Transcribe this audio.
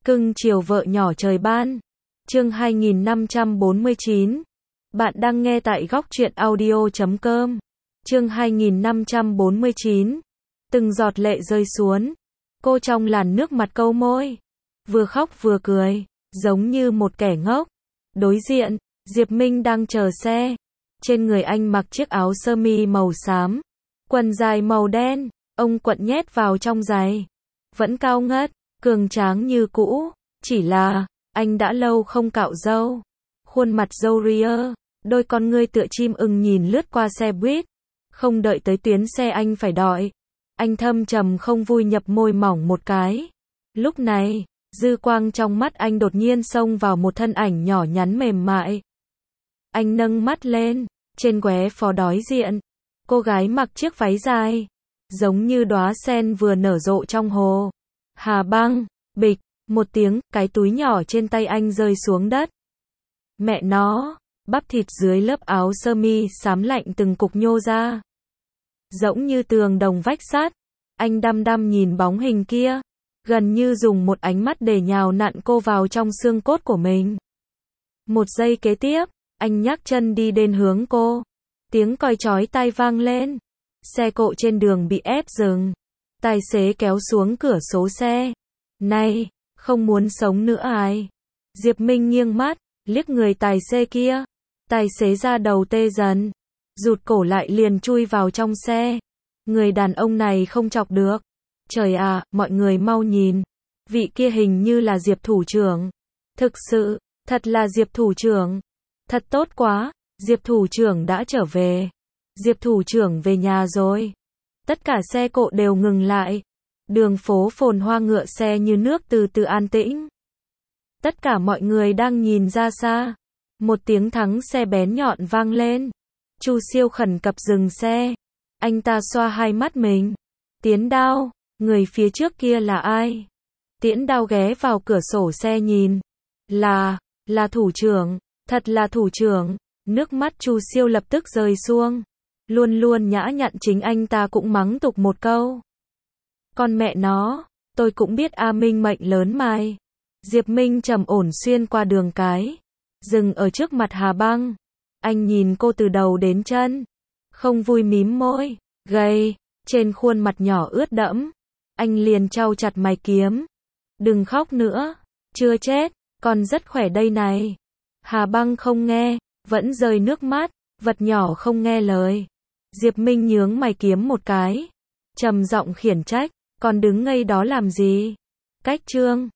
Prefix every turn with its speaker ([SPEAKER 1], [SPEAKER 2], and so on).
[SPEAKER 1] Cưng chiều vợ nhỏ trời ban. Chương 2549. Bạn đang nghe tại góc truyện audio.com. Chương 2549. Từng giọt lệ rơi xuống. Cô trong làn nước mặt câu môi. Vừa khóc vừa cười, giống như một kẻ ngốc. Đối diện, Diệp Minh đang chờ xe. Trên người anh mặc chiếc áo sơ mi màu xám, quần dài màu đen, ông quận nhét vào trong giày. Vẫn cao ngất, cường tráng như cũ, chỉ là, anh đã lâu không cạo râu. Khuôn mặt râu ria, đôi con ngươi tựa chim ưng nhìn lướt qua xe buýt. Không đợi tới tuyến xe anh phải đợi. Anh thâm trầm không vui nhập môi mỏng một cái. Lúc này, dư quang trong mắt anh đột nhiên xông vào một thân ảnh nhỏ nhắn mềm mại. Anh nâng mắt lên, trên góe phó đối diện, cô gái mặc chiếc váy dài, giống như đóa sen vừa nở rộ trong hồ. Hà Băng, bịch, một tiếng, cái túi nhỏ trên tay anh rơi xuống đất. Mẹ nó, bắp thịt dưới lớp áo sơ mi xám lạnh từng cục nhô ra. Giống như tường đồng vách sắt, anh đăm đăm nhìn bóng hình kia, gần như dùng một ánh mắt để nhào nặn cô vào trong xương cốt của mình. Một giây kế tiếp, anh nhấc chân đi đến hướng cô. Tiếng còi chói tai vang lên. Xe cộ trên đường bị ép dừng. Tài xế kéo xuống cửa sổ xe. Này, không muốn sống nữa ai? Diệp Minh nghiêng mắt, liếc người tài xế kia. Tài xế ra đầu tê dần, rụt cổ lại liền chui vào trong xe. Người đàn ông này không chọc được. Trời à, mọi người mau nhìn. Vị kia hình như là Diệp thủ trưởng. Thực sự, thật là Diệp thủ trưởng. Thật tốt quá, Diệp thủ trưởng đã trở về. Diệp thủ trưởng về nhà rồi. Tất cả xe cộ đều ngừng lại. Đường phố phồn hoa ngựa xe như nước từ từ an tĩnh. Tất cả mọi người đang nhìn ra xa. Một tiếng thắng xe bén nhọn vang lên. Chu Siêu khẩn cấp dừng xe. Anh ta xoa hai mắt mình. Tiễn Đao, người phía trước kia là ai? Tiễn Đao ghé vào cửa sổ xe nhìn. Là thủ trưởng. Thật là thủ trưởng. Nước mắt Chu Siêu lập tức rơi xuống. Luôn luôn nhã nhặn chính anh ta cũng mắng tục một câu. Con mẹ nó, tôi cũng biết A Minh mệnh lớn mai. Diệp Minh trầm ổn xuyên qua đường cái, dừng ở trước mặt Hà Băng. Anh nhìn cô từ đầu đến chân, không vui mím môi, gầy, trên khuôn mặt nhỏ ướt đẫm. Anh liền trao chặt mày kiếm. Đừng khóc nữa, chưa chết, con rất khỏe đây này. Hà Băng không nghe, vẫn rơi nước mắt, vật nhỏ không nghe lời. Diệp Minh nhướng mày kiếm một cái, trầm giọng khiển trách, con đứng ngây đó làm gì? Cách trương,